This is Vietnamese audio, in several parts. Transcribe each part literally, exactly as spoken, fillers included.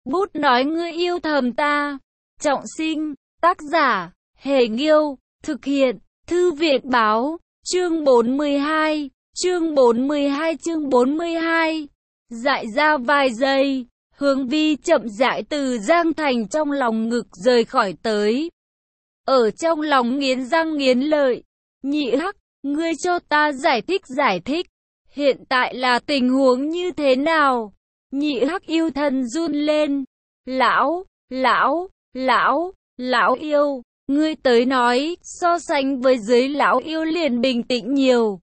Bút nói ngươi yêu thầm ta. Trọng sinh, tác giả, Hề Nghiêu, thực hiện, Thư viện Báo, chương bốn mươi hai, chương bốn mươi hai chương bốn mươi hai. Dại ra vài giây, Hướng Vi chậm rãi từ Giang Thành trong lòng ngực rời khỏi tới. Ở trong lòng nghiến răng nghiến lợi, Nhị Hắc, ngươi cho ta giải thích giải thích, hiện tại là tình huống như thế nào? Nhị Hắc yêu thân run lên, lão, lão, lão, lão yêu, ngươi tới nói, so sánh với dưới lão yêu liền bình tĩnh nhiều.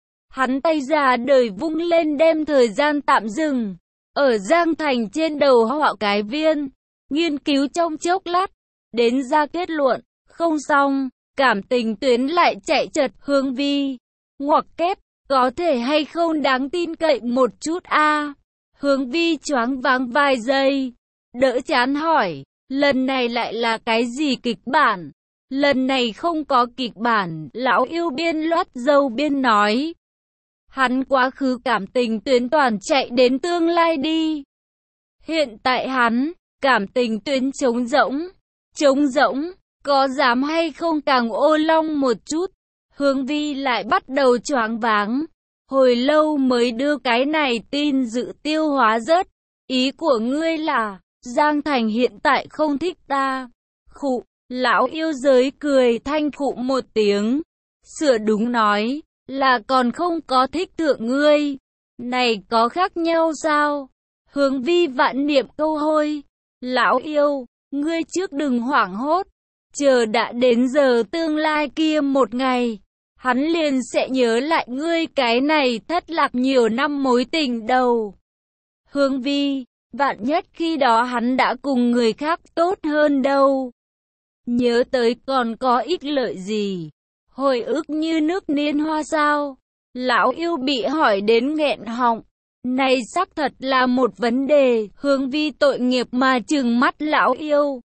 Hắn tay ra đời vung lên đem thời gian tạm dừng, ở Giang Thành trên đầu họ cái viên, nghiên cứu trong chốc lát, đến ra kết luận, không xong, cảm tình tuyến lại chạy chật. Hướng Vi, ngoặc kép, có thể hay không đáng tin cậy một chút a? À? Hướng Vi choáng váng vài giây, đỡ chán hỏi, lần này lại là cái gì kịch bản? Lần này không có kịch bản, lão yêu biên loát dâu biên nói. Hắn quá khứ cảm tình tuyến toàn chạy đến tương lai đi. Hiện tại hắn, cảm tình tuyến trống rỗng, trống rỗng, có dám hay không càng ô long một chút? Hướng Vi lại bắt đầu choáng váng. Hồi lâu mới đưa cái này tin dự tiêu hóa rớt. Ý của ngươi là, Giang Thành hiện tại không thích ta. Khụ, lão yêu giới cười thanh khụ một tiếng. Sửa đúng nói, là còn không có thích thượng ngươi. Này có khác nhau sao? Hướng Vi vạn niệm câu hôi. Lão yêu, ngươi trước đừng hoảng hốt. Chờ đã đến giờ tương lai kia một ngày, hắn liền sẽ nhớ lại ngươi cái này thất lạc nhiều năm mối tình đầu. Hướng Vi, vạn nhất khi đó hắn đã cùng người khác tốt hơn đâu. Nhớ tới còn có ích lợi gì? Hồi ức như nước niên hoa sao? Lão yêu bị hỏi đến nghẹn họng. Này xác thật là một vấn đề. Hướng Vi tội nghiệp mà trừng mắt lão yêu.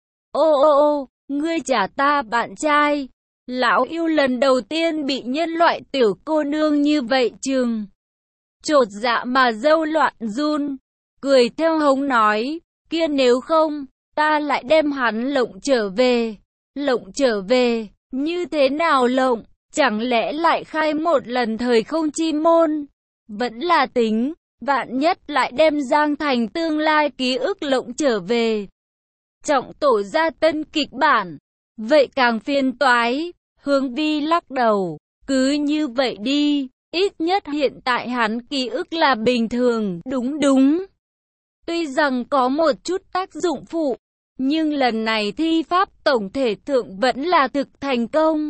Ô ô ô, ngươi trả ta bạn trai. Lão yêu lần đầu tiên bị nhân loại tiểu cô nương như vậy trừng. Chột dạ mà râu loạn run. Cười theo hống nói, kia nếu không, ta lại đem hắn lộng trở về. Lộng trở về, như thế nào lộng? Chẳng lẽ lại khai một lần thời không chi môn? Vẫn là tính, vạn nhất lại đem Giang Thành tương lai ký ức lộng trở về. Trọng tổ ra tân kịch bản, vậy càng phiền toái. Hướng Vi lắc đầu, cứ như vậy đi, ít nhất hiện tại hắn ký ức là bình thường, đúng đúng. Tuy rằng có một chút tác dụng phụ, nhưng lần này thi pháp tổng thể thượng vẫn là thực thành công.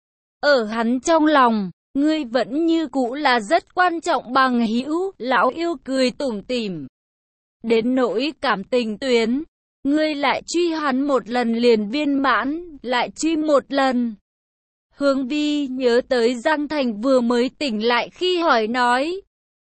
Ở hắn trong lòng, ngươi vẫn như cũ là rất quan trọng bằng hữu. Lão yêu cười tủm tỉm. Đến nỗi cảm tình tuyến, ngươi lại truy hắn một lần liền viên mãn, lại truy một lần. Hướng Vi nhớ tới Giang Thành vừa mới tỉnh lại khi hỏi nói.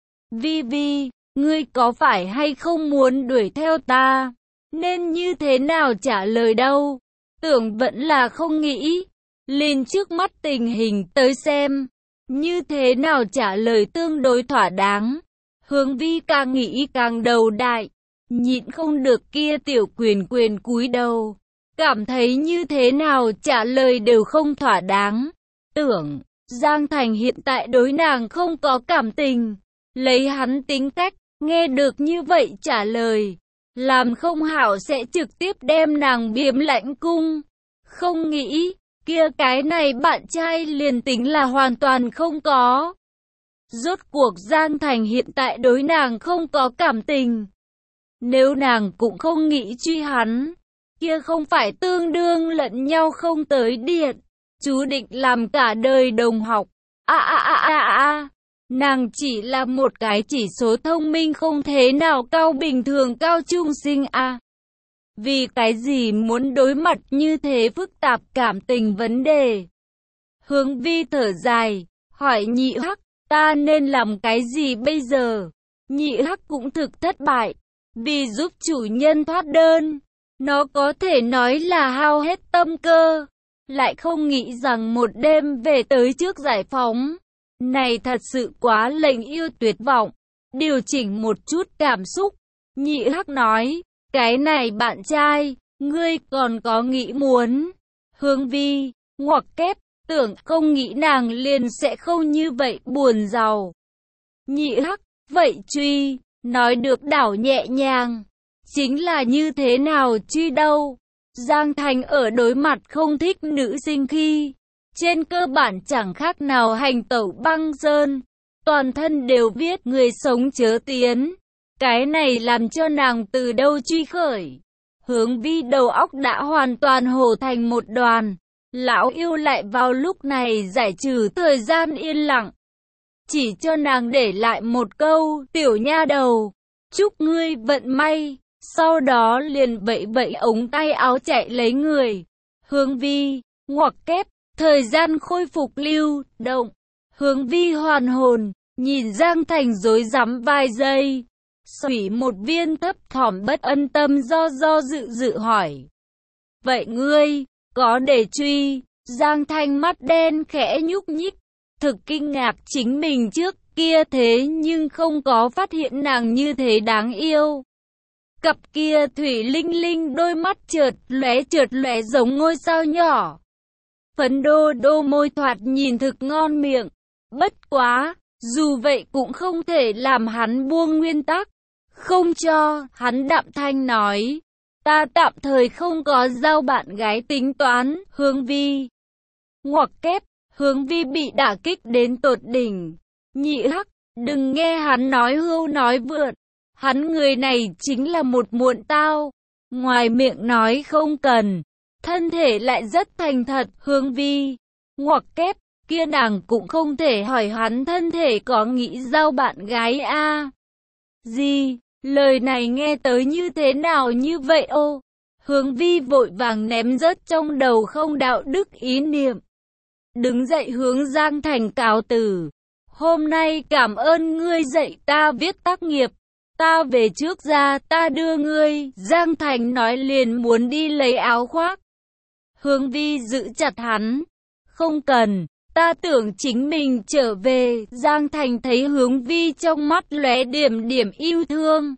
Vi Vi, ngươi có phải hay không muốn đuổi theo ta? Nên như thế nào trả lời đâu? Tưởng vẫn là không nghĩ. Lên trước mắt tình hình tới xem. Như thế nào trả lời tương đối thỏa đáng? Hướng Vi càng nghĩ càng đầu đại. Nhịn không được kia tiểu quyền quyền cúi đầu. Cảm thấy như thế nào trả lời đều không thỏa đáng. Tưởng, Giang Thành hiện tại đối nàng không có cảm tình. Lấy hắn tính cách, nghe được như vậy trả lời. Làm không hảo sẽ trực tiếp đem nàng biếm lãnh cung. Không nghĩ, kia cái này bạn trai liền tính là hoàn toàn không có. Rốt cuộc Giang Thành hiện tại đối nàng không có cảm tình. Nếu nàng cũng không nghĩ truy hắn, kia không phải tương đương lẫn nhau không tới điện, chú định làm cả đời đồng học. A a a a a, nàng chỉ là một cái chỉ số thông minh không thế nào cao bình thường cao trung sinh a. À. Vì cái gì muốn đối mặt như thế phức tạp cảm tình vấn đề? Hướng Vi thở dài, hỏi Nhị Hắc, ta nên làm cái gì bây giờ? Nhị Hắc cũng thực thất bại, vì giúp chủ nhân thoát đơn. Nó có thể nói là hao hết tâm cơ, lại không nghĩ rằng một đêm về tới trước giải phóng. Này thật sự quá lệnh yêu tuyệt vọng. Điều chỉnh một chút cảm xúc, Nhị Hắc nói, Cái này bạn trai, ngươi còn có nghĩ muốn. Hướng Vi, ngoặc kép, tưởng không nghĩ nàng liền sẽ không như vậy buồn giàu. Nhị hắc, vậy truy, nói được đảo nhẹ nhàng. Chính là như thế nào truy đâu. Giang Thành ở đối mặt không thích nữ sinh khi, trên cơ bản chẳng khác nào hành tẩu băng sơn. Toàn thân đều viết người sống chớ tiến. Cái này làm cho nàng từ đâu truy khởi. Hướng Vi đầu óc đã hoàn toàn hồ thành một đoàn. Lão yêu lại vào lúc này giải trừ thời gian yên lặng. Chỉ cho nàng để lại một câu, tiểu nha đầu, chúc ngươi vận may. Sau đó liền vẫy vẫy ống tay áo chạy lấy người. Hướng Vi, ngoặc kép, thời gian khôi phục lưu, động. Hướng Vi hoàn hồn, nhìn Giang Thành rối rắm vài giây. Sủy một viên thấp thỏm bất ân tâm do do dự dự hỏi. Vậy ngươi, có để truy? Giang Thành mắt đen khẽ nhúc nhích. Thực kinh ngạc chính mình trước kia thế nhưng không có phát hiện nàng như thế đáng yêu. Cặp kia thủy linh linh đôi mắt trượt lóe trượt lóe giống ngôi sao nhỏ. Phấn đô đô môi thoạt nhìn thực ngon miệng. Bất quá, dù vậy cũng không thể làm hắn buông nguyên tắc. Không cho, hắn đạm thanh nói. Ta tạm thời không có giao bạn gái tính toán, Hướng Vi. Ngoặc kép, Hướng Vi bị đả kích đến tột đỉnh. Nhị hắc, đừng nghe hắn nói hưu nói vượt. Hắn người này chính là một muộn tao. Ngoài miệng nói không cần, thân thể lại rất thành thật, Hướng Vi. Ngoặc kép, kia nàng cũng không thể hỏi hắn thân thể có nghĩ giao bạn gái a à? Gì, lời này nghe tới như thế nào như vậy ô? Hướng Vi vội vàng ném rớt trong đầu không đạo đức ý niệm. Đứng dậy hướng Giang Thành cáo từ. Hôm nay cảm ơn ngươi dạy ta viết tác nghiệp. Ta về trước ra, ta đưa ngươi. Giang Thành nói liền muốn đi lấy áo khoác. Hướng Vi giữ chặt hắn. Không cần, ta tưởng chính mình trở về. Giang Thành thấy Hướng Vi trong mắt lóe điểm điểm yêu thương.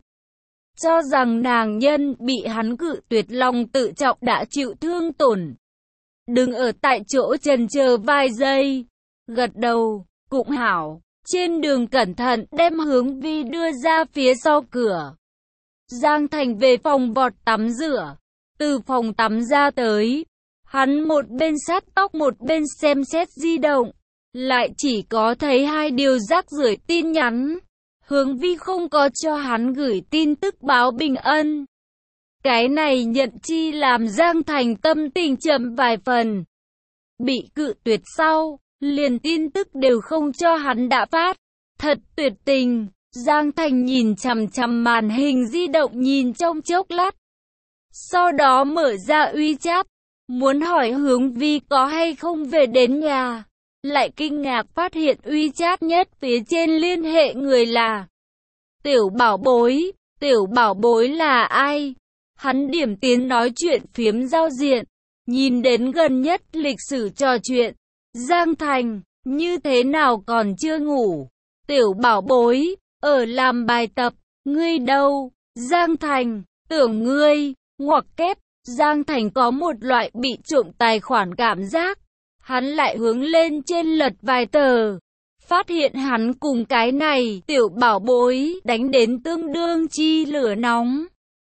Cho rằng nàng nhân bị hắn cự tuyệt lòng tự trọng đã chịu thương tổn. Đừng ở tại chỗ chần chờ vài giây. Gật đầu, cũng hảo. Trên đường cẩn thận đem Hướng Vi đưa ra phía sau cửa. Giang Thành về phòng vọt tắm rửa. Từ phòng tắm ra tới. Hắn một bên sát tóc một bên xem xét di động. Lại chỉ có thấy hai điều rác rưởi tin nhắn. Hướng Vi không có cho hắn gửi tin tức báo bình ân. Cái này nhận chi làm Giang Thành tâm tình chậm vài phần. Bị cự tuyệt sau, liền tin tức đều không cho hắn đã phát. Thật tuyệt tình. Giang Thành nhìn chằm chằm màn hình di động nhìn trong chốc lát. Sau đó mở ra WeChat, muốn hỏi Hướng Vi có hay không về đến nhà. Lại kinh ngạc phát hiện WeChat nhất phía trên liên hệ người là Tiểu Bảo Bối. Tiểu Bảo Bối là ai? Hắn điểm tiến nói chuyện phiếm giao diện. Nhìn đến gần nhất lịch sử trò chuyện. Giang Thành, như thế nào còn chưa ngủ? Tiểu Bảo Bối, ở làm bài tập. Ngươi đâu? Giang Thành, tưởng ngươi. Ngoặc kép, Giang Thành có một loại bị trộm tài khoản cảm giác. Hắn lại hướng lên trên lật vài tờ. Phát hiện hắn cùng cái này Tiểu Bảo Bối đánh đến tương đương chi lửa nóng.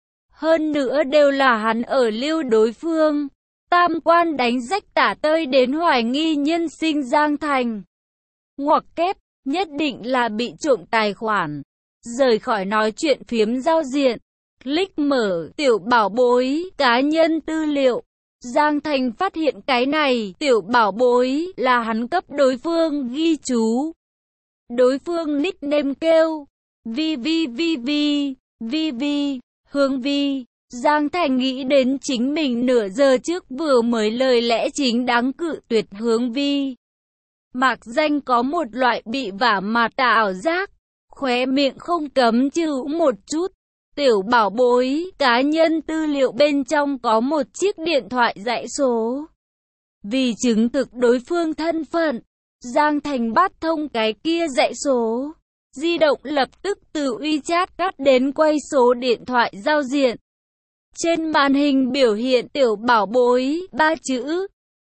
Hơn nữa đều là hắn ở lưu đối phương. Tam quan đánh rách tả tơi đến hoài nghi nhân sinh Giang Thành. Ngoặc kép, nhất định là bị trộm tài khoản. Rời khỏi nói chuyện phiếm giao diện. Click mở Tiểu Bảo Bối cá nhân tư liệu. Giang Thành phát hiện cái này Tiểu Bảo Bối là hắn cấp đối phương ghi chú. Đối phương nickname kêu Vi Vi Vi Vi Vi Vi Hướng Vi. Giang Thành nghĩ đến chính mình nửa giờ trước vừa mới lời lẽ chính đáng cự tuyệt Hướng Vi. Mạc danh có một loại bị vả mặt tà ảo giác. Khóe miệng không cấm chữ một chút. Tiểu Bảo Bối cá nhân tư liệu bên trong có một chiếc điện thoại dãy số. Vì chứng thực đối phương thân phận, Giang Thành bắt thông cái kia dãy số. Di động lập tức từ WeChat cắt đến quay số điện thoại giao diện. Trên màn hình biểu hiện tiểu bảo bối, ba chữ.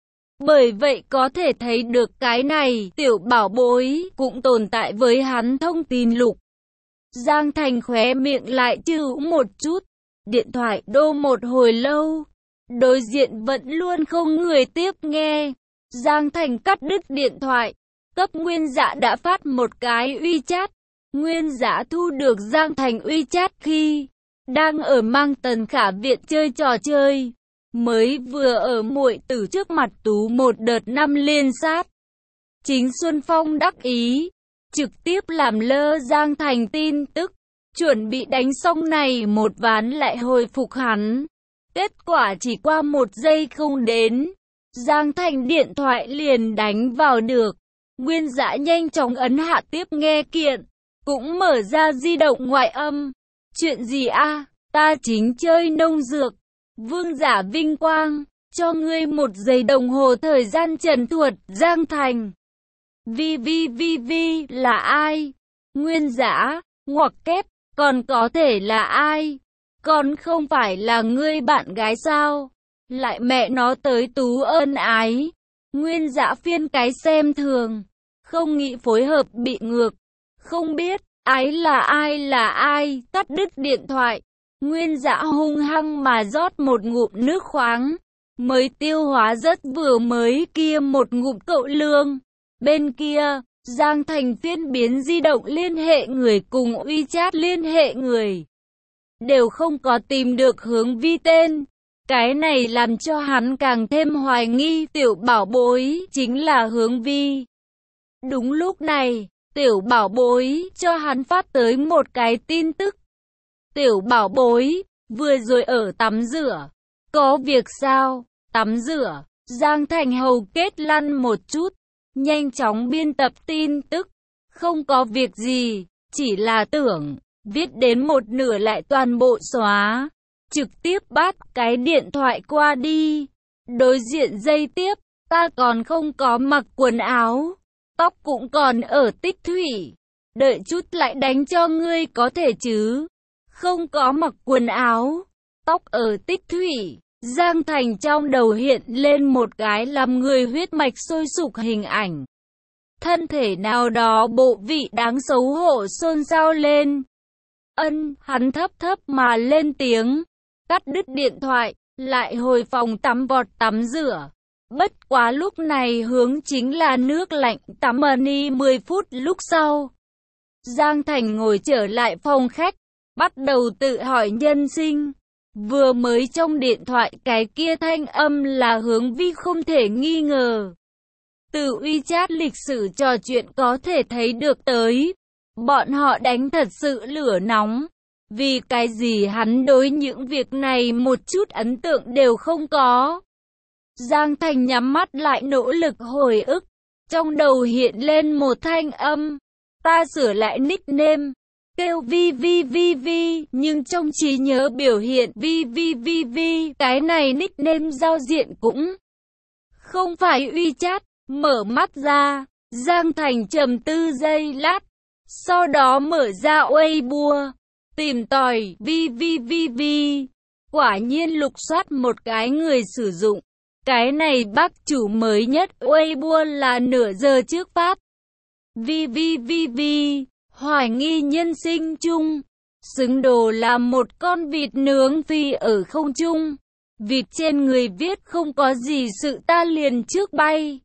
Bởi vậy có thể thấy được cái này, tiểu bảo bối, cũng tồn tại với hắn thông tin lục. Giang Thành khóe miệng lại chịu một chút. Điện thoại đô một hồi lâu. Đối diện vẫn luôn không người tiếp nghe. Giang Thành cắt đứt điện thoại. Cấp Nguyên Dã đã phát một cái WeChat. Nguyên Dã thu được Giang Thành WeChat khi đang ở Mang Tần Khả viện chơi trò chơi. Mới vừa ở muội tử trước mặt tú một đợt năm liên sát. Chính Xuân Phong đắc ý. Trực tiếp làm lơ Giang Thành tin tức. Chuẩn bị đánh xong này một ván lại hồi phục hắn. Kết quả chỉ qua một giây không đến. Giang Thành điện thoại liền đánh vào được. Nguyên Dã nhanh chóng ấn hạ tiếp nghe kiện. Cũng mở ra di động ngoại âm. Chuyện gì a? Ta chính chơi nông dược. Vương giả vinh quang. Cho ngươi một giây đồng hồ thời gian trần thuật. Giang Thành. Vi vi vi vi là ai? Nguyên Dã. Ngoặc kép. Còn có thể là ai? Còn không phải là ngươi bạn gái sao? Lại mẹ nó tới tú ân ái. Nguyên Dã phiên cái xem thường. Không nghĩ phối hợp bị ngược. Không biết, ái là ai là ai, tắt đứt điện thoại. Nguyên Dã hung hăng mà rót một ngụm nước khoáng. Mới tiêu hóa rất vừa mới kia một ngụm cậu lương. Bên kia, Giang Thành phiên biến di động liên hệ người cùng WeChat liên hệ người. Đều không có tìm được Hướng Vi tên. Cái này làm cho hắn càng thêm hoài nghi tiểu bảo bối chính là Hướng Vi. Đúng lúc này, tiểu bảo bối cho hắn phát tới một cái tin tức. Tiểu bảo bối, vừa rồi ở tắm rửa. Có việc sao? Tắm rửa. Giang Thành hầu kết lăn một chút. Nhanh chóng biên tập tin tức. Không có việc gì, chỉ là tưởng. Viết đến một nửa lại toàn bộ xóa. Trực tiếp bắt cái điện thoại qua đi. Đối diện dây tiếp. Ta còn không có mặc quần áo. Tóc cũng còn ở tích thủy. Đợi chút lại đánh cho ngươi có thể chứ. Không có mặc quần áo. Tóc ở tích thủy. Giang Thành trong đầu hiện lên một cái làm người huyết mạch sôi sục hình ảnh. Thân thể nào đó bộ vị đáng xấu hổ xôn xao lên. Ân, hắn thấp thấp mà lên tiếng. Cắt đứt điện thoại, lại hồi phòng tắm vọt tắm rửa. Bất quá lúc này hướng chính là nước lạnh tắm mani mười phút lúc sau. Giang Thành ngồi trở lại phòng khách, bắt đầu tự hỏi nhân sinh. Vừa mới trong điện thoại cái kia thanh âm là Hướng Vi không thể nghi ngờ. Từ WeChat lịch sử trò chuyện có thể thấy được tới. Bọn họ đánh thật sự lửa nóng. Vì cái gì hắn đối những việc này một chút ấn tượng đều không có. Giang Thành nhắm mắt lại nỗ lực hồi ức. Trong đầu hiện lên một thanh âm. Ta sửa lại nickname. Kêu Vi Vi Vi Vi, nhưng trong trí nhớ biểu hiện Vi Vi Vi Vi, cái này nickname giao diện cũng không phải WeChat. Mở mắt ra, Giang Thành trầm tư giây lát, sau đó mở ra Weibo, tìm tòi Vi Vi Vi Vi. Quả nhiên lục soát một cái người sử dụng. Cái này bác chủ mới nhất Weibo là nửa giờ trước phát. Vi Vi Vi Vi. Hoài nghi nhân sinh chung, xứng đồ là một con vịt nướng phi ở không trung. Vịt trên người viết không có gì sự ta liền trước bay.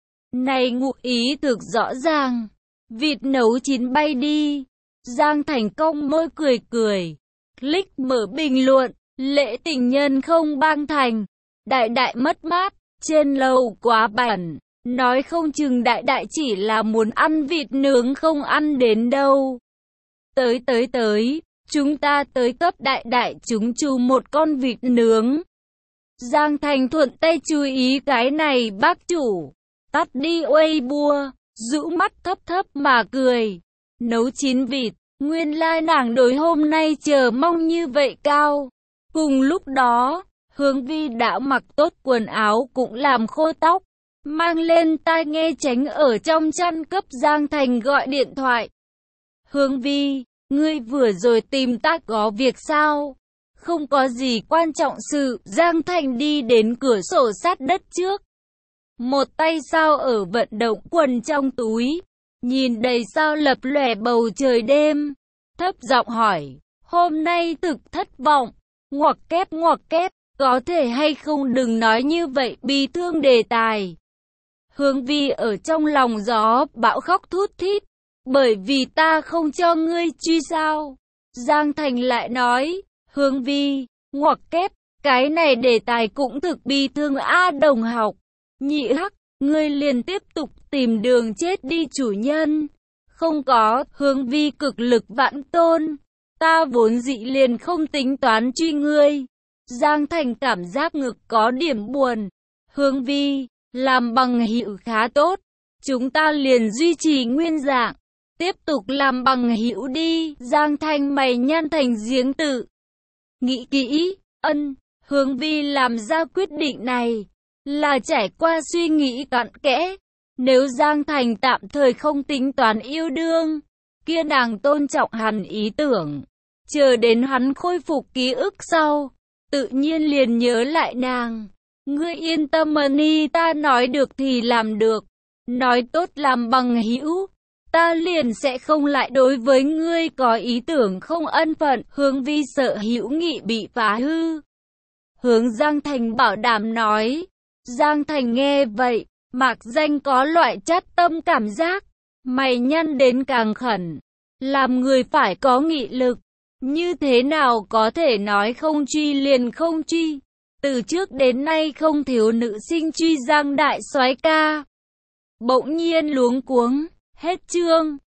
Này ngụ ý thực rõ ràng. Vịt nấu chín bay đi. Giang Thành công môi cười cười. Click mở bình luận. Lễ tình nhân không bang thành. Đại đại mất mát. Trên lầu quá bẩn. Nói không chừng đại đại chỉ là muốn ăn vịt nướng không ăn đến đâu. Tới tới tới, chúng ta tới cấp đại đại chúng chu một con vịt nướng. Giang Thành thuận tay chú ý cái này bác chủ. Tắt đi Weibo, rũ mắt thấp thấp mà cười. Nấu chín vịt, nguyên lai nàng đối hôm nay chờ mong như vậy cao. Cùng lúc đó, Hướng Vi đã mặc tốt quần áo cũng làm khô tóc. Mang lên tai nghe tránh ở trong chăn cấp Giang Thành gọi điện thoại. Hướng Vi, ngươi vừa rồi tìm ta có việc sao? không có gì quan trọng sự. Giang Thành đi đến cửa sổ sát đất trước. Một tay sao ở vận động quần trong túi. Nhìn đầy sao lập lòe bầu trời đêm. Thấp giọng hỏi, hôm nay thực thất vọng. Ngoặc kép ngoặc kép, có thể hay không đừng nói như vậy, bi thương đề tài. Hướng Vi ở trong lòng gió bão khóc thút thít. Bởi vì ta không cho ngươi truy sao. Giang Thành lại nói, Hướng Vi, ngoặc kép, cái này đề tài cũng thực bi thương a đồng học. Nhị hắc, ngươi liền tiếp tục tìm đường chết đi chủ nhân. Không có, Hướng Vi cực lực vãn tôn. Ta vốn dị liền không tính toán truy ngươi. Giang Thành cảm giác ngực có điểm buồn. Hướng Vi, làm bằng hữu khá tốt. Chúng ta liền duy trì nguyên dạng. Tiếp tục làm bằng hữu đi. Giang Thành mày nhăn thành giếng tự. Nghĩ kỹ, ân, Hướng Vi làm ra quyết định này. Là trải qua suy nghĩ cặn kẽ. Nếu Giang Thành tạm thời không tính toán yêu đương, kia nàng tôn trọng hắn ý tưởng. Chờ đến hắn khôi phục ký ức sau, tự nhiên liền nhớ lại nàng. Ngươi yên tâm Mani, ta nói được thì làm được. Nói tốt làm bằng hữu, ta liền sẽ không lại đối với ngươi có ý tưởng không ân phận. Hướng Vi sợ hữu nghị bị phá hư. Hướng Giang Thành bảo đảm nói. Giang Thành nghe vậy, mạc danh có loại chát tâm cảm giác. Mày nhăn đến càng khẩn. Làm người phải có nghị lực. Như thế nào có thể nói không truy liền không truy. Từ trước đến nay không thiếu nữ sinh truy Giang đại soái ca. Bỗng nhiên luống cuống. Hết chương.